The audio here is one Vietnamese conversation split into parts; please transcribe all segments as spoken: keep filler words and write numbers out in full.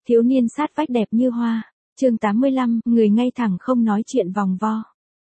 Thiếu niên sát vách đẹp như hoa. Chương tám mươi lăm, người ngay thẳng không nói chuyện vòng vo.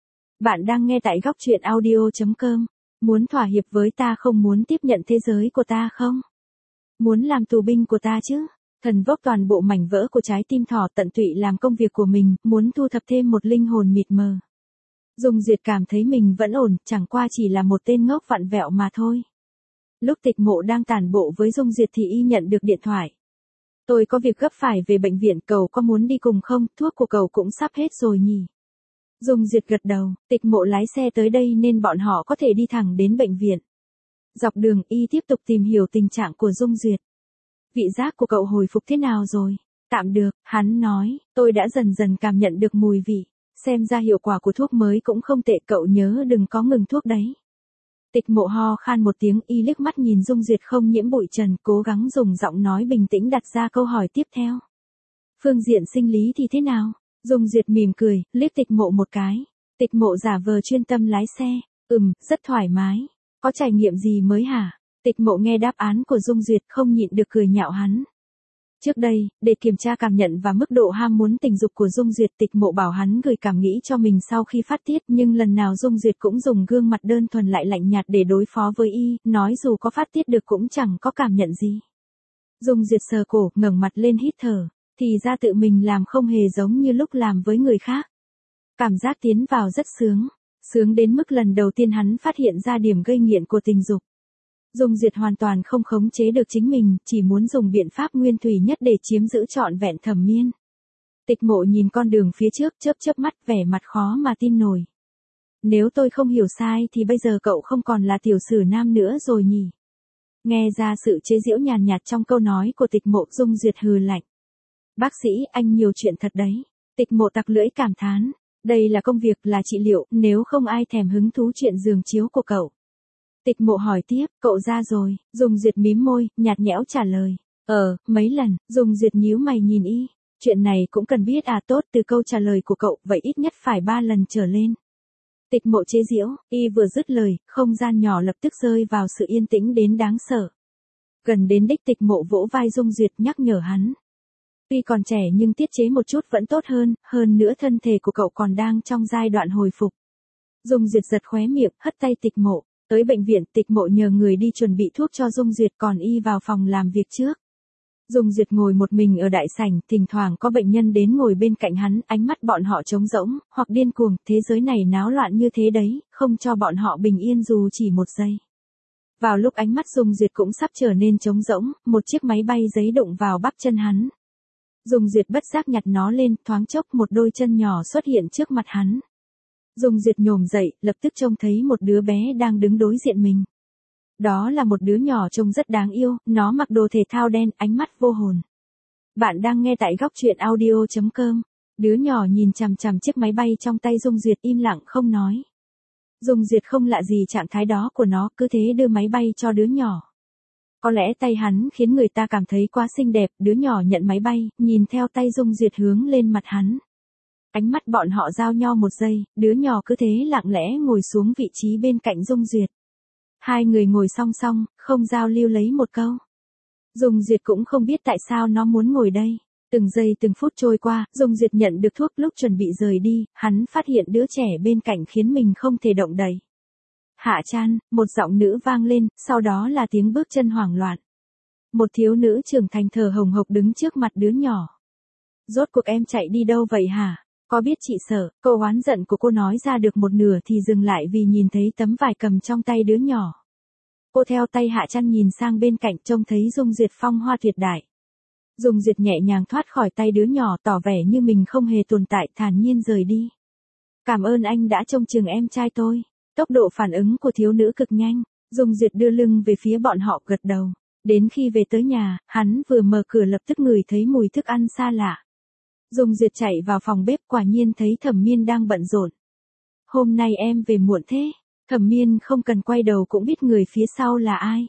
Bạn đang nghe tại góc truyện audio chấm com. Muốn thỏa hiệp với ta không muốn tiếp nhận thế giới của ta không? Muốn làm tù binh của ta chứ? Thần vốc toàn bộ mảnh vỡ của trái tim thỏ tận tụy làm công việc của mình, muốn thu thập thêm một linh hồn mịt mờ. Dung Duyệt cảm thấy mình vẫn ổn, chẳng qua chỉ là một tên ngốc vặn vẹo mà thôi. Lúc Tịch Mộ đang tản bộ với Dung Duyệt thì y nhận được điện thoại. Tôi có việc gấp phải về bệnh viện, cậu có muốn đi cùng không, thuốc của cậu cũng sắp hết rồi nhỉ. Dung Duyệt gật đầu, Tịch Mộ lái xe tới đây nên bọn họ có thể đi thẳng đến bệnh viện. Dọc đường y tiếp tục tìm hiểu tình trạng của Dung Duyệt. Vị giác của cậu hồi phục thế nào rồi? Tạm được, hắn nói, tôi đã dần dần cảm nhận được mùi vị. Xem ra hiệu quả của thuốc mới cũng không tệ, cậu nhớ đừng có ngừng thuốc đấy. Tịch Mộ ho khan một tiếng, y liếc mắt nhìn Dung Duyệt không nhiễm bụi trần, cố gắng dùng giọng nói bình tĩnh đặt ra câu hỏi tiếp theo. Phương diện sinh lý thì thế nào? Dung Duyệt mỉm cười, liếc Tịch Mộ một cái. Tịch Mộ giả vờ chuyên tâm lái xe, ừm, rất thoải mái. Có trải nghiệm gì mới hả? Tịch Mộ nghe đáp án của Dung Duyệt không nhịn được cười nhạo hắn. Trước đây, để kiểm tra cảm nhận và mức độ ham muốn tình dục của Dung Duyệt, Tịch Mộ bảo hắn gửi cảm nghĩ cho mình sau khi phát tiết, nhưng lần nào Dung Duyệt cũng dùng gương mặt đơn thuần lại lạnh nhạt để đối phó với y, nói dù có phát tiết được cũng chẳng có cảm nhận gì. Dung Duyệt sờ cổ, ngẩng mặt lên hít thở, thì ra tự mình làm không hề giống như lúc làm với người khác. Cảm giác tiến vào rất sướng, sướng đến mức lần đầu tiên hắn phát hiện ra điểm gây nghiện của tình dục. Dung Duyệt hoàn toàn không khống chế được chính mình, chỉ muốn dùng biện pháp nguyên thủy nhất để chiếm giữ trọn vẹn Thẩm Miên. Tịch Mộ nhìn con đường phía trước, chớp chớp mắt, vẻ mặt khó mà tin nổi. Nếu tôi không hiểu sai thì bây giờ cậu không còn là tiểu sử nam nữa rồi nhỉ? Nghe ra sự chế giễu nhàn nhạt trong câu nói của Tịch Mộ, Dung Duyệt hừ lạnh. Bác sĩ, anh nhiều chuyện thật đấy. Tịch Mộ tặc lưỡi cảm thán. Đây là công việc, là trị liệu, nếu không ai thèm hứng thú chuyện giường chiếu của cậu. Tịch Mộ hỏi tiếp, cậu ra rồi? Dung Duyệt mím môi, nhạt nhẽo trả lời. Ờ, mấy lần. Dung Duyệt nhíu mày nhìn y. Chuyện này cũng cần biết à? Tốt, từ câu trả lời của cậu, vậy ít nhất phải ba lần trở lên. Tịch Mộ chế giễu, y vừa dứt lời, không gian nhỏ lập tức rơi vào sự yên tĩnh đến đáng sợ. Gần đến đích, Tịch Mộ vỗ vai Dung Duyệt nhắc nhở hắn. Tuy còn trẻ nhưng tiết chế một chút vẫn tốt hơn, hơn nữa thân thể của cậu còn đang trong giai đoạn hồi phục. Dung Duyệt giật khóe miệng, hất tay Tịch Mộ. Tới bệnh viện, Tịch Mộ nhờ người đi chuẩn bị thuốc cho Dung Duyệt, còn y vào phòng làm việc trước. Dung Duyệt ngồi một mình ở đại sảnh, thỉnh thoảng có bệnh nhân đến ngồi bên cạnh hắn, ánh mắt bọn họ trống rỗng, hoặc điên cuồng, thế giới này náo loạn như thế đấy, không cho bọn họ bình yên dù chỉ một giây. Vào lúc ánh mắt Dung Duyệt cũng sắp trở nên trống rỗng, một chiếc máy bay giấy đụng vào bắp chân hắn. Dung Duyệt bất giác nhặt nó lên, thoáng chốc một đôi chân nhỏ xuất hiện trước mặt hắn. Dung Duyệt nhổm dậy, lập tức trông thấy một đứa bé đang đứng đối diện mình. Đó là một đứa nhỏ trông rất đáng yêu, nó mặc đồ thể thao đen, ánh mắt vô hồn. Bạn đang nghe tại góc truyện audio chấm com. Đứa nhỏ nhìn chằm chằm chiếc máy bay trong tay Dung Duyệt, im lặng không nói. Dung Duyệt không lạ gì trạng thái đó của nó, cứ thế đưa máy bay cho đứa nhỏ. Có lẽ tay hắn khiến người ta cảm thấy quá xinh đẹp, đứa nhỏ nhận máy bay, nhìn theo tay Dung Duyệt hướng lên mặt hắn. Ánh mắt bọn họ giao nhau một giây, đứa nhỏ cứ thế lặng lẽ ngồi xuống vị trí bên cạnh Dung Duyệt. Hai người ngồi song song, không giao lưu lấy một câu. Dung Duyệt cũng không biết tại sao nó muốn ngồi đây. Từng giây từng phút trôi qua, Dung Duyệt nhận được thuốc, lúc chuẩn bị rời đi, hắn phát hiện đứa trẻ bên cạnh khiến mình không thể động đậy. Hạ Chan, một giọng nữ vang lên, sau đó là tiếng bước chân hoảng loạn. Một thiếu nữ trưởng thành thở hồng hộc đứng trước mặt đứa nhỏ. Rốt cuộc em chạy đi đâu vậy hả? Có biết chị sợ? Câu oán giận của cô nói ra được một nửa thì dừng lại vì nhìn thấy tấm vải cầm trong tay đứa nhỏ. Cô theo tay Hạ Chan nhìn sang bên cạnh, trông thấy Dung Duyệt phong hoa tuyệt đại. Dung Duyệt nhẹ nhàng thoát khỏi tay đứa nhỏ, tỏ vẻ như mình không hề tồn tại, thản nhiên rời đi. Cảm ơn anh đã trông chừng em trai tôi. Tốc độ phản ứng của thiếu nữ cực nhanh. Dung Duyệt đưa lưng về phía bọn họ, gật đầu. Đến khi về tới nhà, hắn vừa mở cửa lập tức ngửi thấy mùi thức ăn xa lạ. Dung Duyệt chạy vào phòng bếp, quả nhiên thấy Thẩm Miên đang bận rộn. Hôm nay em về muộn thế. Thẩm Miên không cần quay đầu cũng biết người phía sau là ai.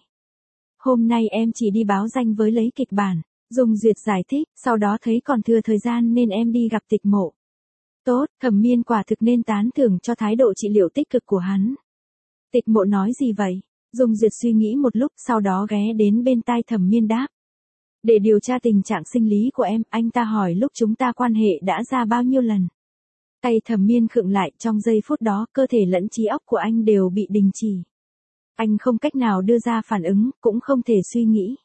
Hôm nay em chỉ đi báo danh với lấy kịch bản. Dung Duyệt giải thích, sau đó thấy còn thừa thời gian nên em đi gặp Tịch Mộ. Tốt, Thẩm Miên quả thực nên tán thưởng cho thái độ trị liệu tích cực của hắn. Tịch Mộ nói gì vậy? Dung Duyệt suy nghĩ một lúc, sau đó ghé đến bên tai Thẩm Miên đáp. Để điều tra tình trạng sinh lý của em, anh ta hỏi lúc chúng ta quan hệ đã ra bao nhiêu lần. Tay Thẩm Miên khựng lại, trong giây phút đó cơ thể lẫn trí óc của anh đều bị đình chỉ. Anh không cách nào đưa ra phản ứng, cũng không thể suy nghĩ.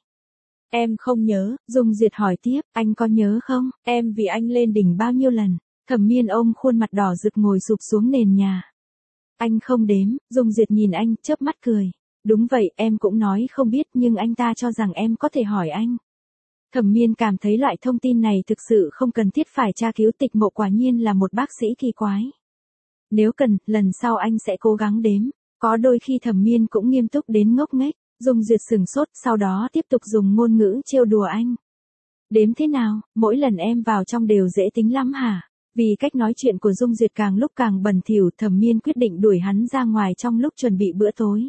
Em không nhớ, Dung Duyệt hỏi tiếp, anh có nhớ không, em vì anh lên đỉnh bao nhiêu lần. Thẩm Miên ôm khuôn mặt đỏ rực ngồi sụp xuống nền nhà. Anh không đếm, Dung Duyệt nhìn anh, chớp mắt cười. Đúng vậy, em cũng nói không biết nhưng anh ta cho rằng em có thể hỏi anh. Thẩm Miên cảm thấy loại thông tin này thực sự không cần thiết phải tra cứu. Tịch Mộ quả nhiên là một bác sĩ kỳ quái. Nếu cần, lần sau anh sẽ cố gắng đếm. Có đôi khi Thẩm Miên cũng nghiêm túc đến ngốc nghếch. Dung Duyệt sừng sốt, sau đó tiếp tục dùng ngôn ngữ trêu đùa anh. Đếm thế nào, mỗi lần em vào trong đều dễ tính lắm hả? Vì cách nói chuyện của Dung Duyệt càng lúc càng bẩn thỉu, Thẩm Miên quyết định đuổi hắn ra ngoài trong lúc chuẩn bị bữa tối.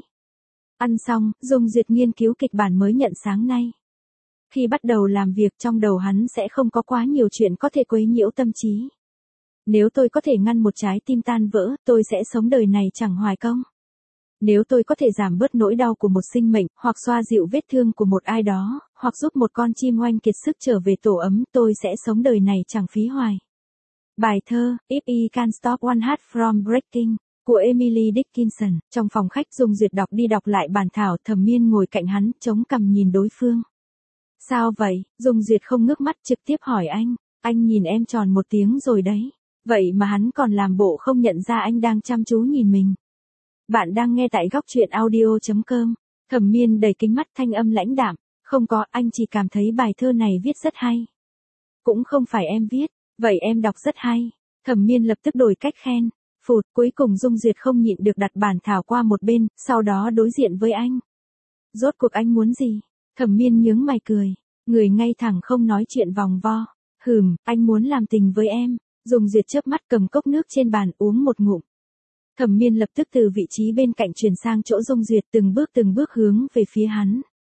Ăn xong, Dung Duyệt nghiên cứu kịch bản mới nhận sáng nay. Khi bắt đầu làm việc trong đầu hắn sẽ không có quá nhiều chuyện có thể quấy nhiễu tâm trí. Nếu tôi có thể ngăn một trái tim tan vỡ, tôi sẽ sống đời này chẳng hoài công. Nếu tôi có thể giảm bớt nỗi đau của một sinh mệnh, hoặc xoa dịu vết thương của một ai đó, hoặc giúp một con chim oanh kiệt sức trở về tổ ấm, tôi sẽ sống đời này chẳng phí hoài. Bài thơ, If I Can Stop One Heart From Breaking, của Emily Dickinson. Trong phòng khách, Dung Duyệt đọc đi đọc lại bản thảo. Thẩm Miên ngồi cạnh hắn, chống cằm nhìn đối phương. Sao vậy? Dung Duyệt không ngước mắt, trực tiếp hỏi anh. Anh nhìn em tròn một tiếng rồi đấy. Vậy mà hắn còn làm bộ không nhận ra anh đang chăm chú nhìn mình. Bạn đang nghe tại góc truyện audio chấm com. Thẩm Miên đầy kính mắt, thanh âm lãnh đạm. Không có, anh chỉ cảm thấy bài thơ này viết rất hay. Cũng không phải em viết. Vậy em đọc rất hay. Thẩm Miên lập tức đổi cách khen. Phụt, cuối cùng Dung Duyệt không nhịn được đặt bản thảo qua một bên, sau đó đối diện với anh. Rốt cuộc anh muốn gì? Thẩm Miên nhướng mày cười. Người ngay thẳng không nói chuyện vòng vo. Hừm, anh muốn làm tình với em. Dung Duyệt chớp mắt cầm cốc nước trên bàn uống một ngụm. Thẩm Miên lập tức từ vị trí bên cạnh chuyển sang chỗ Dung Duyệt, từng bước từng bước hướng về phía hắn.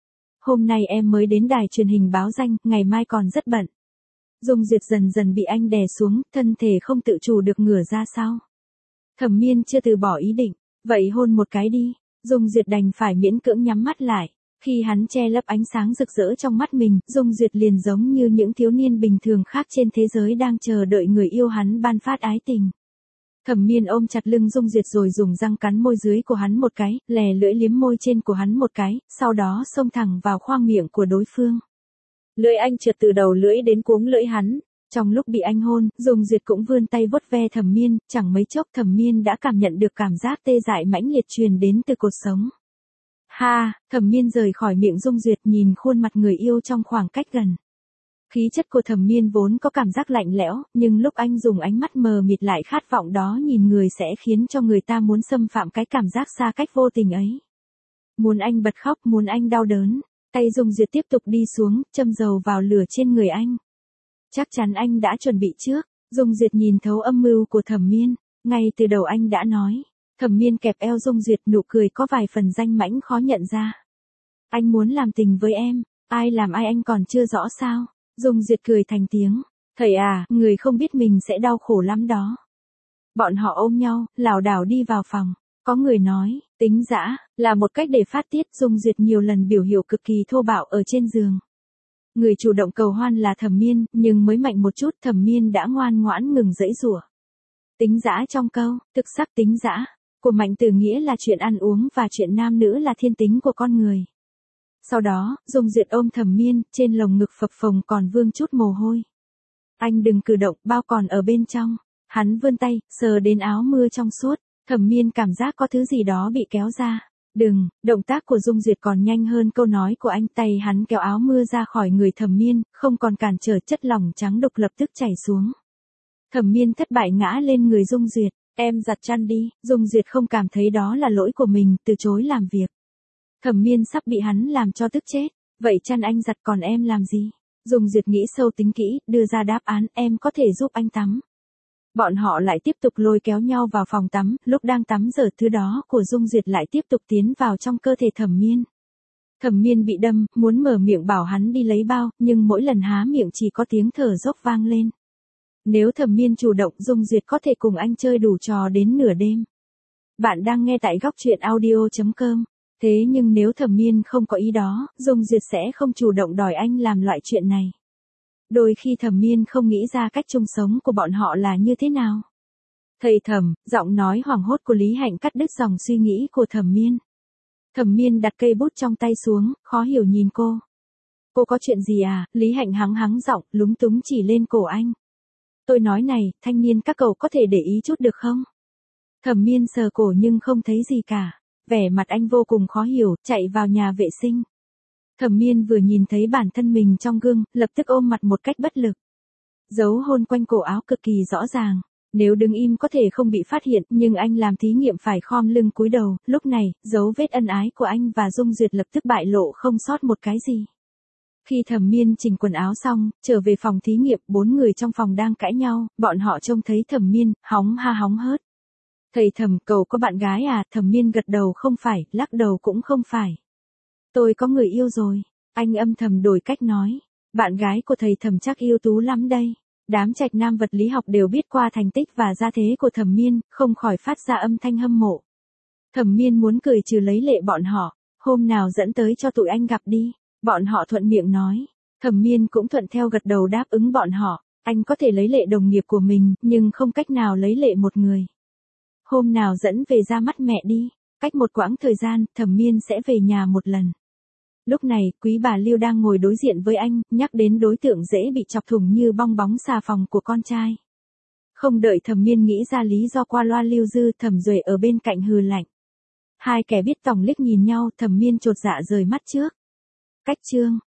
Hôm nay em mới đến đài truyền hình báo danh, ngày mai còn rất bận. Dung Duyệt dần dần bị anh đè xuống, thân thể không tự chủ được ngửa ra sau. Thẩm Miên chưa từ bỏ ý định, vậy hôn một cái đi. Dung Duyệt đành phải miễn cưỡng nhắm mắt lại. Khi hắn che lấp ánh sáng rực rỡ trong mắt mình, Dung Duyệt liền giống như những thiếu niên bình thường khác trên thế giới đang chờ đợi người yêu hắn ban phát ái tình. Thẩm Miên ôm chặt lưng Dung Duyệt rồi dùng răng cắn môi dưới của hắn một cái, lè lưỡi liếm môi trên của hắn một cái, sau đó xông thẳng vào khoang miệng của đối phương. Lưỡi anh trượt từ đầu lưỡi đến cuống lưỡi hắn. Trong lúc bị anh hôn, Dung Duyệt cũng vươn tay vuốt ve Thẩm Miên, chẳng mấy chốc Thẩm Miên đã cảm nhận được cảm giác tê dại mãnh liệt truyền đến từ cột sống. Ha, Thẩm Miên rời khỏi miệng Dung Duyệt, nhìn khuôn mặt người yêu trong khoảng cách gần. Khí chất của Thẩm Miên vốn có cảm giác lạnh lẽo, nhưng lúc anh dùng ánh mắt mờ mịt lại khát vọng đó nhìn người sẽ khiến cho người ta muốn xâm phạm cái cảm giác xa cách vô tình ấy. Muốn anh bật khóc, muốn anh đau đớn. Tay Dung Duyệt tiếp tục đi xuống, châm dầu vào lửa trên người anh. Chắc chắn anh đã chuẩn bị trước. Dung Duyệt nhìn thấu âm mưu của Thẩm Miên. Ngay từ đầu anh đã nói. Thẩm Miên kẹp eo Dung Duyệt, nụ cười có vài phần danh mãnh khó nhận ra. Anh muốn làm tình với em. Ai làm ai anh còn chưa rõ sao? Dung Duyệt cười thành tiếng. Thầy à, người không biết mình sẽ đau khổ lắm đó. Bọn họ ôm nhau, lảo đảo đi vào phòng. Có người nói, tính dã, là một cách để phát tiết. Dung Duyệt nhiều lần biểu hiện cực kỳ thô bạo ở trên giường. Người chủ động cầu hoan là Thẩm Miên, nhưng mới mạnh một chút Thẩm Miên đã ngoan ngoãn ngừng giãy giụa. Tính dã trong câu, thực sắc tính dã, của Mạnh Tử nghĩa là chuyện ăn uống và chuyện nam nữ là thiên tính của con người. Sau đó, Dung Duyệt ôm Thẩm Miên, trên lồng ngực phập phồng còn vương chút mồ hôi. Anh đừng cử động, bao còn ở bên trong. Hắn vươn tay, sờ đến áo mưa trong suốt. Thẩm Miên cảm giác có thứ gì đó bị kéo ra. Đừng, động tác của Dung Duyệt còn nhanh hơn câu nói của anh. Tay hắn kéo áo mưa ra khỏi người Thẩm Miên, không còn cản trở, chất lỏng trắng đục lập tức chảy xuống. Thẩm Miên thất bại ngã lên người Dung Duyệt. Em giặt chăn đi. Dung Duyệt không cảm thấy đó là lỗi của mình, từ chối làm việc. Thẩm Miên sắp bị hắn làm cho tức chết. Vậy chăn anh giặt còn em làm gì? Dung Duyệt nghĩ sâu tính kỹ, đưa ra đáp án, em có thể giúp anh tắm. Bọn họ lại tiếp tục lôi kéo nhau vào phòng tắm, lúc đang tắm giờ thứ đó của Dung Duyệt lại tiếp tục tiến vào trong cơ thể Thẩm Miên. Thẩm Miên bị đâm, muốn mở miệng bảo hắn đi lấy bao, nhưng mỗi lần há miệng chỉ có tiếng thở dốc vang lên. Nếu Thẩm Miên chủ động, Dung Duyệt có thể cùng anh chơi đủ trò đến nửa đêm. Bạn đang nghe tại góc truyện audio chấm com. Thế nhưng nếu Thẩm Miên không có ý đó, Dung Duyệt sẽ không chủ động đòi anh làm loại chuyện này. Đôi khi Thẩm Miên không nghĩ ra cách chung sống của bọn họ là như thế nào. Thầy Thẩm, giọng nói hoảng hốt của Lý Hạnh cắt đứt dòng suy nghĩ của Thẩm Miên. Thẩm Miên đặt cây bút trong tay xuống, khó hiểu nhìn cô. Cô có chuyện gì à? Lý Hạnh hắng hắng giọng, lúng túng chỉ lên cổ anh. Tôi nói này, thanh niên các cậu có thể để ý chút được không? Thẩm Miên sờ cổ nhưng không thấy gì cả. Vẻ mặt anh vô cùng khó hiểu, chạy vào nhà vệ sinh. Thẩm Miên vừa nhìn thấy bản thân mình trong gương, lập tức ôm mặt một cách bất lực. Dấu hôn quanh cổ áo cực kỳ rõ ràng. Nếu đứng im có thể không bị phát hiện, nhưng anh làm thí nghiệm phải khom lưng cúi đầu. Lúc này, dấu vết ân ái của anh và Dung Duyệt lập tức bại lộ không sót một cái gì. Khi Thẩm Miên chỉnh quần áo xong, trở về phòng thí nghiệm, bốn người trong phòng đang cãi nhau, bọn họ trông thấy Thẩm Miên, hóng ha hóng hớt. Thầy Thẩm, cậu có bạn gái à? Thẩm Miên gật đầu không phải, lắc đầu cũng không phải. Tôi có người yêu rồi. Anh âm thầm đổi cách nói. Bạn gái của thầy Thẩm chắc ưu tú lắm đây. Đám trạch nam vật lý học đều biết qua thành tích và gia thế của Thẩm Miên, không khỏi phát ra âm thanh hâm mộ. Thẩm Miên muốn cười trừ lấy lệ bọn họ. Hôm nào dẫn tới cho tụi anh gặp đi. Bọn họ thuận miệng nói. Thẩm Miên cũng thuận theo gật đầu đáp ứng bọn họ. Anh có thể lấy lệ đồng nghiệp của mình, nhưng không cách nào lấy lệ một người. Hôm nào dẫn về ra mắt mẹ đi. Cách một quãng thời gian, Thẩm Miên sẽ về nhà một lần. Lúc này, quý bà Lưu đang ngồi đối diện với anh, nhắc đến đối tượng dễ bị chọc thủng như bong bóng xà phòng của con trai. Không đợi Thẩm Miên nghĩ ra lý do, qua loa Lưu Dư, Thẩm Duệ ở bên cạnh hừ lạnh. Hai kẻ biết tòng liếc nhìn nhau, Thẩm Miên chột dạ rời mắt trước. Cách chương